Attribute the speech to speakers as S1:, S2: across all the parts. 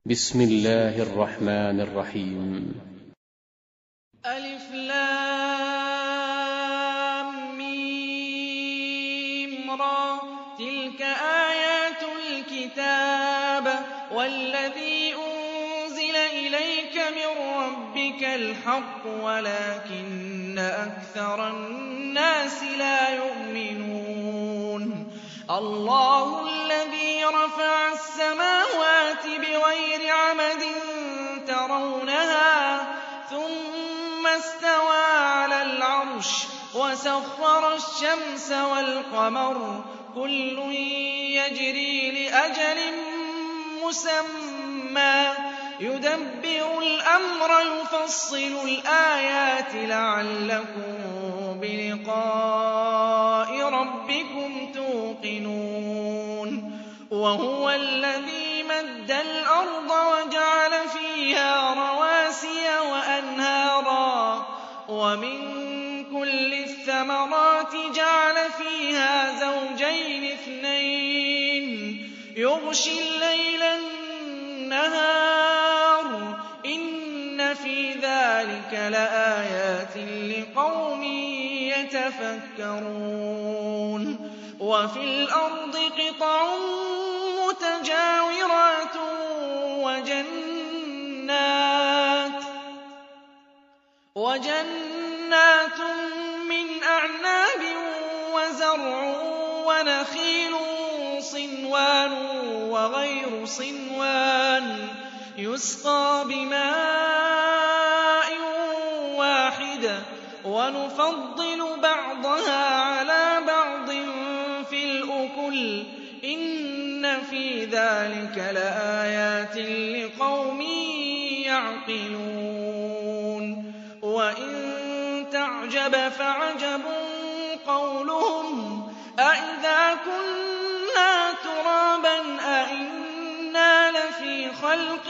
S1: بسم الله الرحمن الرحيم.
S2: ألف لام ميم را تلك آيات الكتاب والذي أنزل إليك من ربك الحق ولكن أكثر الناس لا يؤمنون الله الذي رفع السماوات بغير عمد ترونها ثم استوى على العرش وسخر الشمس والقمر كل يجري لأجل مسمى يدبر الأمر يفصل الآيات لعلكم بلقاء ربكم توقنون وهو الذي مد الأرض وجعل فيها رواسي وأنهارا ومن كل الثمرات جعل فيها زوجين اثنين يغشي الليل النهار إن في ذلك لآيات لقوم يتفكرون وفي الأرض قطع متجاورات وجنات من أعناب وزرع ونخيل صنوان وغير صنوان يسقى بماء واحد ونفضل بعضها على بعض في الأكل إن في ذلك لآيات لقوم يعقلون وإن تعجب فعجب قولهم أإذا كنا ترابا أإنا لفي خلق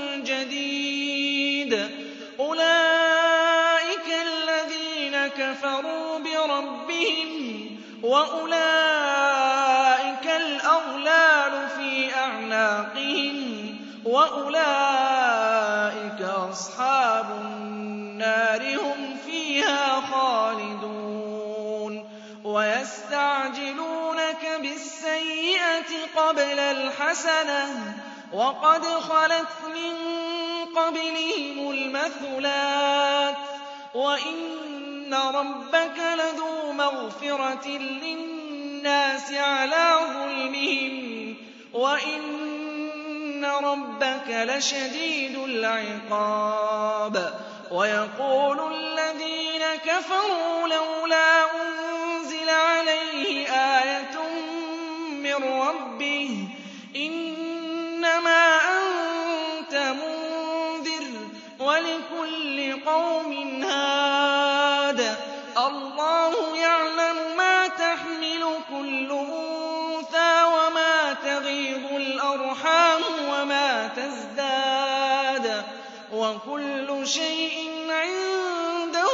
S2: جديد أولئك الذين كفروا بربهم وأولئك الأغلال في أعناقهم وأولئك أصحاب النار هم فيها خالدون ويستعجلونك بالسيئة قبل الحسنة وقد خلت من قبلهم المثلات وإن ربك لذو مغفرة للناس على ظلمهم وإن ربك لشديد العقاب ويقول الذين كفروا لولا أنزل عليه آية من ربه إنما أنت منذر ولكل قوم هاد الله يعلم ما تحمل كل أنثى وما تغيض الأرحام وما تزداد وكل شيء عنده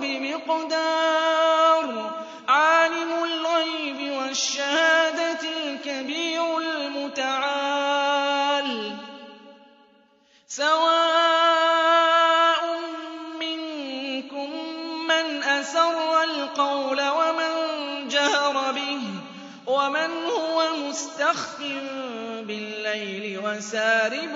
S2: بمقدار عالم الغيب والشهادة الكبير المتعال سواء منكم من أسر القول ومن جهر به ومن هو مستخف بالليل وسارب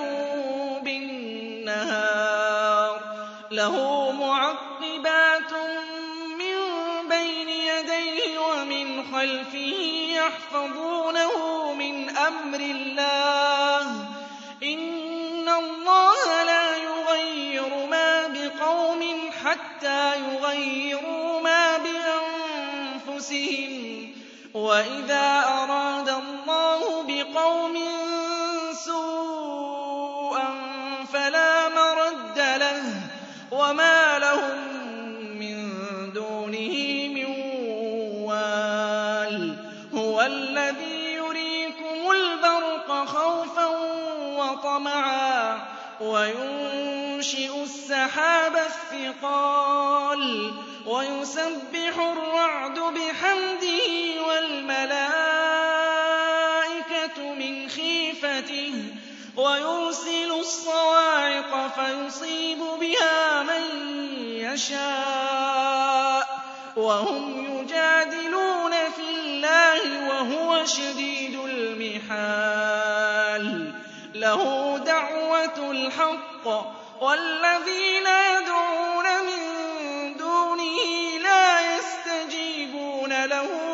S2: بالنهار له معقبات من بين يديه ومن خلفه يحفظونه من أمر الله إن الله لا يغير ما بقوم حتى يغيروا ما بأنفسهم وإذا أراد الله بقوم سوءا فلا مرد له وما لهم من دونه من وال هو الذي يريكم البرق خوفا وطمعا وينشئ السحاب الثقال ويسبح الرعد بحمده والملائكة من خيفته وَيُرْسِلُ الصَّوَاعِقَ فَيُصِيبُ بِهَا مَن يَشَاءُ وَهُمْ يُجَادِلُونَ فِي اللَّهِ وَهُوَ شَدِيدُ الْمِحَالِ لَهُ دَعْوَةُ الْحَقِّ وَالَّذِينَ يَدْعُونَ مِن دُونِهِ لَا يَسْتَجِيبُونَ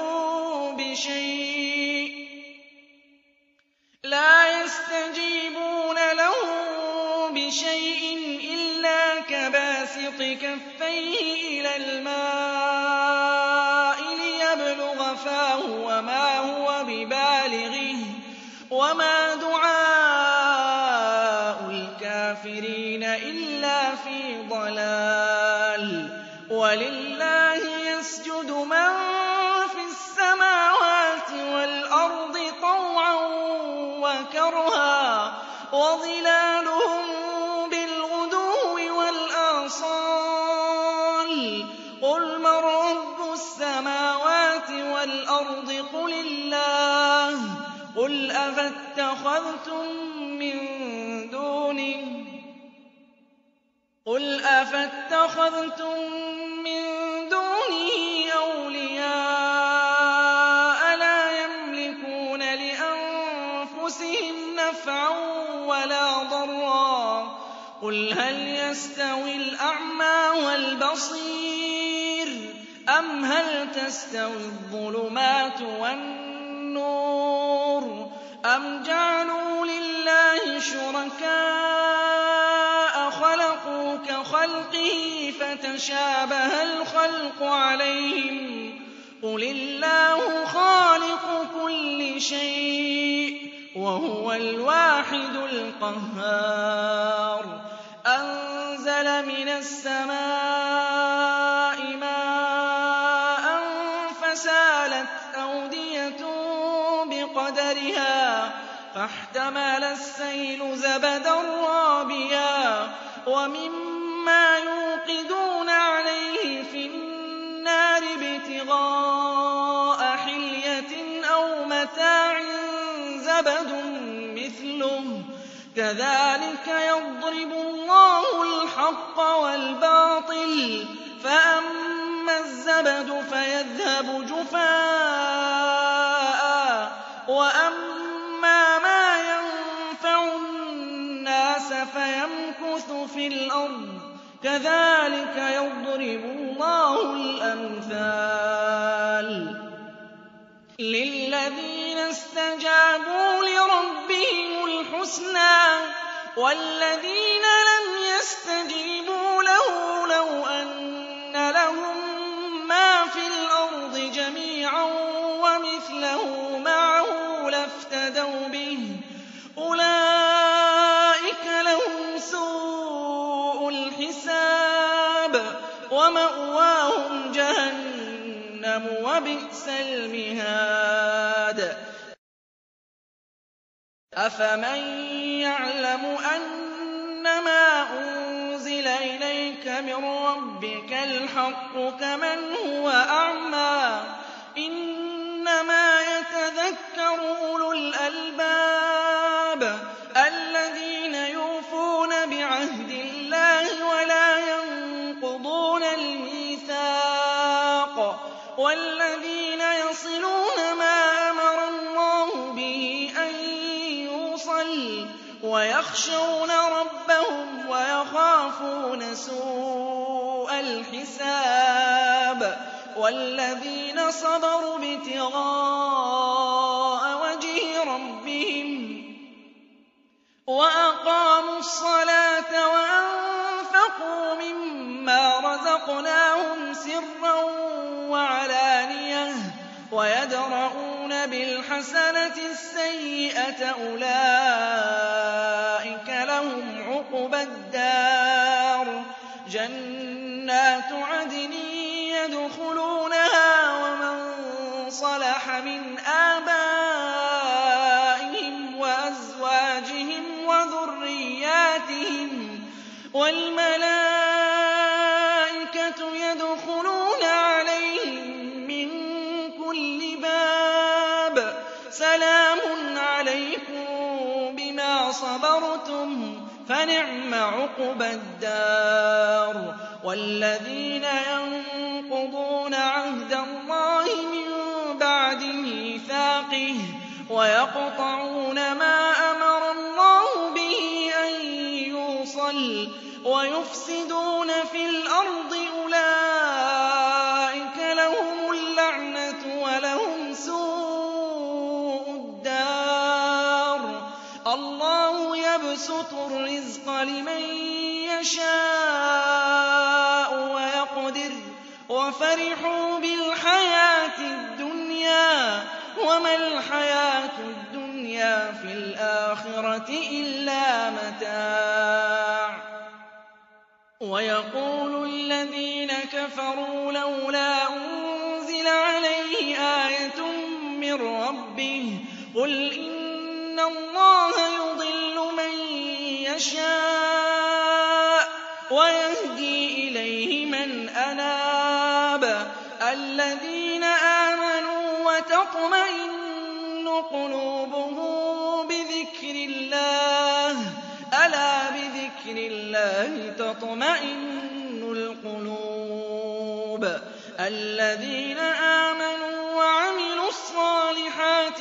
S2: له بِشَيْءٍ إِلَّا كَبَاسِطِ كَفَّيْهِ إِلَى الْمَاءِ لِيَبْلُغَ فَاهُ وَمَا هُوَ بِبَالِغِهِ وَمَا دُعَاءُ الْكَافِرِينَ إِلَّا فِي ضَلَالٍ وَلِلَّهِ يَسْجُدُ مَن فِي السَّمَاوَاتِ وَالْأَرْضِ طَوْعًا وَكَرْهًا وَظِلَالُهُم بِالْغُدُوِّ وَالْآصَالِ قُلْ مَن رَّبُّ السَّمَاوَاتِ وَالْأَرْضِ قُلِ اللَّهُ قُلْ أَفَاتَّخَذْتُم مِّن دُونِهِ أَوْلِيَاءَ لَا يَمْلِكُونَ لِأَنفُسِهِمْ نَفْعًا وَلَا ضَرًّا قُلْ هَلْ يَسْتَوِي الْأَعْمَىٰ وَالْبَصِيرُ أَمْ هَلْ تَسْتَوِي الظُّلُمَاتُ وَالنُّورُ أَمْ جَعَلُوا لِلَّهِ شُرَكَاءَ خَلَقُوا كَخَلْقِهِ فَتَشَابَهَ الْخَلْقُ عَلَيْهِمْ ۚ قُلِ اللَّهُ خَالِقُ كُلِّ شَيْءٍ وَهُوَ الْوَاحِدُ الْقَهَّارُ أَنزَلَ مِنَ السَّمَاءِ مَاءً فَسَالَتْ أَوْدِيَةٌ بِقَدَرِهَا فَاحْتَمَلَ السَّيْلُ زَبَدًا رَّابِيًا وَمِمَّا يُوقِدُونَ عَلَيْهِ فِي النَّارِ ابْتِغَاءَ حِلْيَةٍ أَوْ مَتَاعٍ زَبَدٌ مِّثْلُهُ ۚ كَذَٰلِكَ يَضْرِبُ اللَّهُ الْحَقَّ وَالْبَاطِلَ ۚ فَأَمَّا الزَّبَدُ فَيَذْهَبُ جُفَاءً وَأَمَّا مَا يَنفَعُ النَّاسَ فَيَمْكُثُ فِي الْأَرْضِ ۚ كَذَٰلِكَ يَضْرِبُ اللَّهُ الْأَمْثَالَ لِلَّذِينَ اسْتَجَابُوا لِرَبِّهِمُ الْحُسْنَىٰ ۚ وَالَّذِينَ لَمْ يَسْتَجِيبُوا لَهُ لَوْ أَنَّ لَهُم مَّا فِي الْأَرْضِ جَمِيعًا وَمِثْلَهُ مَعَهُ لَافْتَدَوْا بِهِ ۚ أُولَٰئِكَ لَهُمْ سُوءُ الْحِسَابِ وَمَأْوَاهُمْ جَهَنَّمُ ۖ وَبِئْسَ الْمِهَادُ أَفَمَن يَعْلَمُ أَنَّمَا أُنزِلَ إِلَيْكَ مِن رَّبِّكَ الْحَقُّ كَمَنْ هُوَ أَعْمَىٰ ۚ إِنَّمَا يَتَذَكَّرُ أُولُو الْأَلْبَابِ الَّذِينَ يُوفُونَ بِعَهْدِ اللَّهِ وَلَا يَنقُضُونَ الْمِيثَاقَ وَالَّذِينَ يَصِلُونَ مَا أَمَرَ اللَّهُ بِهِ أَن يُوصَلَ وَيَخْشَوْنَ رَبَّهُمْ وَيَخَافُونَ سُوءَ الْحِسَابِ وَالَّذِينَ صَبَرُوا ابْتِغَاءَ وَجْهِ رَبِّهِمْ وَأَقَامُوا الصَّلَاةَ وَأَنفَقُوا مِمَّا رَزَقْنَاهُمْ سِرًّا وَعَلَانِيَةً وَيَدْرَءُونَ بِالْحَسَنَةِ السَّيِّئَةَ أُولَٰئِكَ لَهُمْ عُقْبَى الدَّارِ جَنَّاتُ عَدْنٍ يَدْخُلُونَهَا وَمَن صَلَحَ مِنْ آبَائِهِمْ وَأَزْوَاجِهِمْ وَذُرِّيَّاتِهِمْ وَالْمَلَائِكَةُ يَدْخُلُونَ عَلَيْهِم مِّن كُلِّ بَابٍ سَلَامٌ عَلَيْكُم بِمَا صَبَرْتُمْ فَنِعْمَ عُقْبَى الدَّارِ وَالَّذِينَ يَنقُضُونَ عَهْدَ اللَّهِ مِن بَعْدِ مِيثَاقِهِ وَيَقْطَعُونَ مَا أَمَرَ اللَّهُ بِهِ أَن يُوصَلَ وَيُفْسِدُونَ فِي الْأَرْضِ أُولَٰئِكَ لَهُمُ اللَّعْنَةُ وَلَهُمْ سُوءُ الدَّارِ اللَّهُ يَبْسُطُ الرِّزْقَ لِمَن يَشَاءُ وَيَقْدِرُ وَفَرِحُوا بِالْحَيَاةِ الدُّنْيَا وَمَا الْحَيَاةُ الدُّنْيَا فِي الْآخِرَةِ إِلَّا مَتَاعٌ وَيَقُولُ الَّذِينَ كَفَرُوا لَوْلَا أُنزِلَ عَلَيْهِ آيَةٌ مِّن رَّبِّهِ قُلْ إِنَّ اللَّهَ يُضِلُّ مَن يَشَاءُ وَيَهْدِي إِلَيْهِ مَنْ أَنَابَ الَّذِينَ آمَنُوا وَتَطْمَئِنُّ قُلُوبُهُم بِذِكْرِ اللَّهِ أَلَا بِذِكْرِ اللَّهِ تَطْمَئِنُّ الْقُلُوبُ الَّذِينَ آمَنُوا وَعَمِلُوا الصَّالِحَاتِ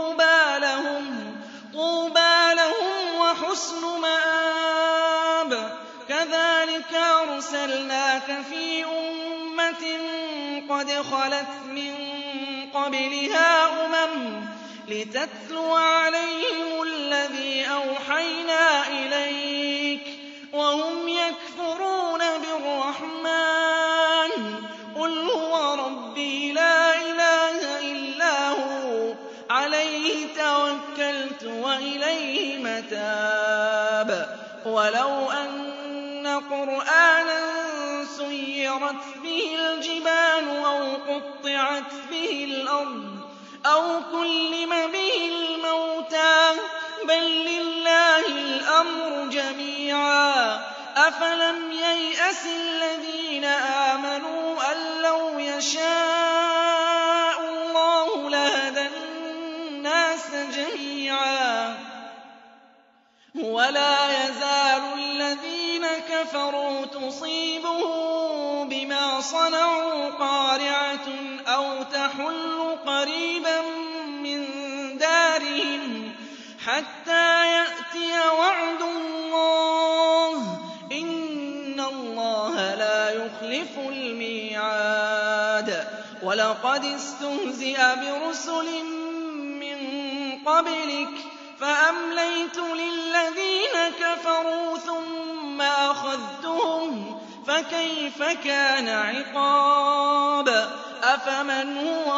S2: طُوبَىٰ لَهُمْ وَحُسْنُ مَآبٍ كَذَٰلِكَ أَرْسَلْنَاكَ فِي أُمَّةٍ قَدْ خَلَتْ مِن قَبْلِهَا لِتَتْلُوَ عَلَيْهِمُ الَّذِي أَوْحَيْنَا إِلَيْكَ وَهُمْ يَكْفُرُونَ بِالرَّحْمَٰنِ قُلْ هُوَ رَبِّي لَا إِلَٰهَ إِلَّا هُوَ عَلَيْهِ تَوَكَّلْتُ وَإِلَيْهِ مَتَابِ وَلَوْ أَنَّ قُرْآنًا سُيِّرَتْ بِهِ الْجِبَالُ أَوْ قُطِّعَتْ بِهِ الْأَرْضُ أَوْ كُلِّمَ بِهِ الْمَوْتَىٰ بَل لِّلَّهِ الْأَمْرُ جَمِيعًا أَفَلَمْ يَيْأَسِ الَّذِينَ آمَنُوا أَن لَّوْ يَشَاءُ اللَّهُ لَهَدَى النَّاسَ جَمِيعًا وَلَا يَزَالُ الَّذِينَ كَفَرُوا تُصِيبُهُم بِمَا صَنَعُوا قَارِعَةٌ أَوْ تَحُلُّ قَرِيبًا مِّن دَارِهِمْ حَتَّىٰ يَأْتِيَ وَعْدُ اللَّهِ ۚ إِنَّ اللَّهَ لَا يُخْلِفُ الْمِيعَادَ وَلَقَدِ اسْتُهْزِئَ بِرُسُلٍ مِّن قَبْلِكَ فَأَمْلَيْتُ لِلَّذِينَ كَفَرُوا ثُمَّ أَخَذْتُهُمْ فَكَيْفَ كَانَ عِقَابِ أَفَمَنْ هُوَ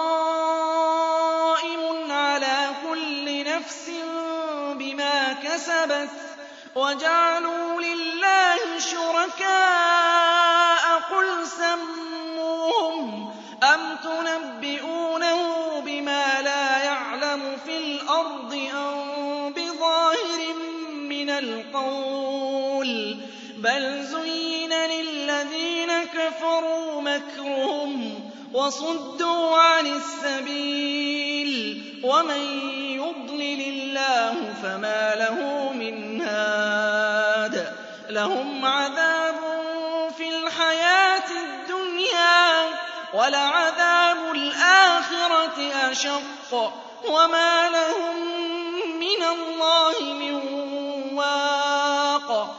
S2: قَائِمٌ عَلَىٰ كُلِّ نَفْسٍ بِمَا كَسَبَتْ وَجَعَلُوا لِلَّهِ شُرَكَاءَ قُلْ سَمُّوهُمْ أَمْ تُنَبِّئُونَهُ بِمَا لَا يَعْلَمُ فِي الْأَرْضِ أَم بِظَاهِرٍ مِّنَ الْقَوْلِ بَلْ زُيِّنَ لِلَّذِينَ كَفَرُوا مَكْرُهُمْ وَصُدُّوا عَنِ السَّبِيلِ وَمَن يُضْلِلِ اللَّهُ فَمَا لَهُ مِنْ هَادٍ لَّهُمْ عَذَابٌ فِي الْحَيَاةِ الدُّنْيَا وَلَعَذَابُ الْآخِرَةِ أَشَقُّ وَمَا لَهُم مِّنَ اللَّهِ مِن وَاقٍ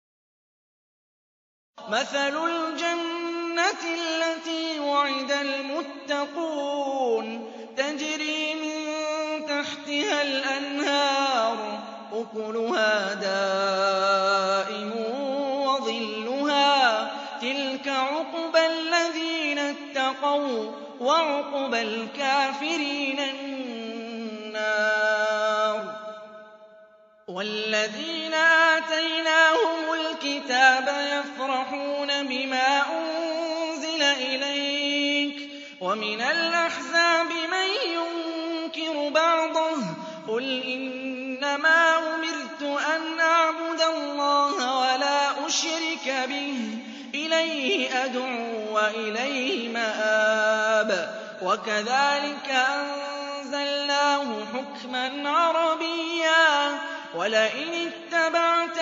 S2: مَثَلُ الْجَنَّةِ الَّتِي وُعِدَ الْمُتَّقُونَ تَجْرِي مِن تَحْتِهَا الْأَنْهَارُ أُكُلُهَا دَائِمٌ وَظِلُّهَا ۚ تِلْكَ عُقْبَى الَّذِينَ اتَّقَوا ۖ وَّعُقْبَى الْكَافِرِينَ النَّارُ وَالَّذِينَ آتَيْنَاهُمُ الْكِتَابَ يَفْرَحُونَ بِمَا أُنزِلَ إِلَيْكَ ۖ وَمِنَ الْأَحْزَابِ مَن يُنكِرُ بَعْضَهُ ۚ قُلْ إِنَّمَا أُمِرْتُ أَنْ أَعْبُدَ اللَّهَ وَلَا أُشْرِكَ بِهِ ۚ إِلَيْهِ أَدْعُو وَإِلَيْهِ مَآبِ وَكَذَٰلِكَ أَنزَلْنَاهُ حُكْمًا عَرَبِيًّا وَلَئِنِ اتَّبَعْتَ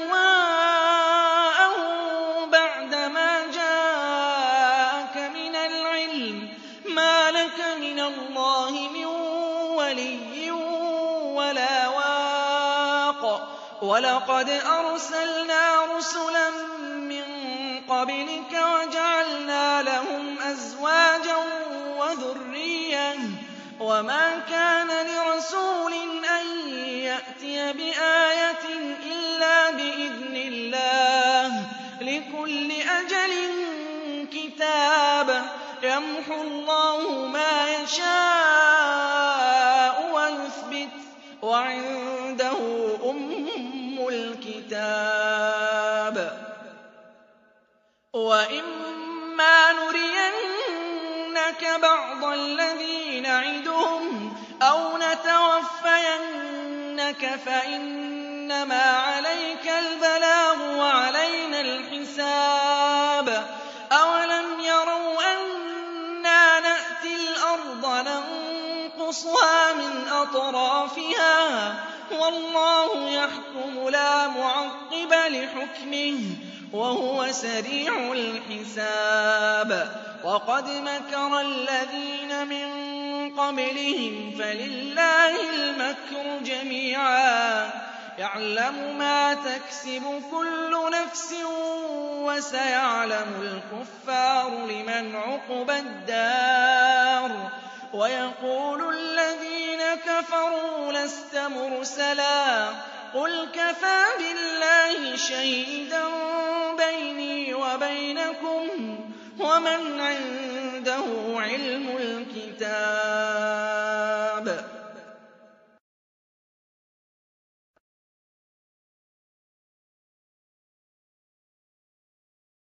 S2: أَهْوَاءَهُم بَعْدَمَا جَاءَكَ مِنَ الْعِلْمِ مَا لَكَ مِنَ اللَّهِ مِن وَلِيٍّ وَلَا وَاقٍ وَلَقَدْ أَرْسَلْنَا رُسُلًا مِّن قَبْلِكَ وَجَعَلْنَا لَهُمْ أَزْوَاجًا وَذُرِّيَّةً ۚ وَمَا كَانَ لِرَسُولٍ أَن يَأْتِيَ بِآيَةٍ إِلَّا بِإِذْنِ اللَّهِ ۗ لِكُلِّ أَجَلٍ كِتَابٌ ۚ يَمْحُو اللَّهُ مَا يَشَاءُ وَيُثْبِتُ ۖ وَعِندَهُ أُمُّ الْكِتَابِ. وَإِمَّا نُرِيَنَّكَ بَعْضَ الَّذِي نَعِدُهُمْ أَوْ نَتَوَفَّيَنَّكَ فَإِنَّمَا عَلَيْكَ الْبَلَاغُ وَعَلَيْنَا الْحِسَابُ. أَوَلَمْ يَرَوْا أَنَّا نَأْتِي الْأَرْضَ نَنقُصُهَا مِنْ أَطْرَافِهَا ۚ وَاللَّهُ يَحْكُمُ لَا مُعَقِّبَ لِحُكْمِهِ ۚ وَهُوَ سَرِيعُ الْحِسَابِ. وَقَدْ مَكَرَ الَّذِينَ مِن قَبْلِهِمْ فَلِلَّهِ الْمَكْرُ جَمِيعًا ۖ يَعْلَمُ مَا تَكْسِبُ كُلُّ نَفْسٍ ۗ وَسَيَعْلَمُ الْكُفَّارُ لِمَنْ عُقْبَى الدَّارِ. وَيَقُولُ الَّذِينَ كَفَرُوا لَسْتَ مُرْسَلًا ۚ قُلْ كَفَىٰ بِاللَّهِ شَهِيدًا بَيْنِي وَبَيْنَكُمْ ۗ وَمَنْ عِندَهُ عِلْمُ الْكِتَابِ.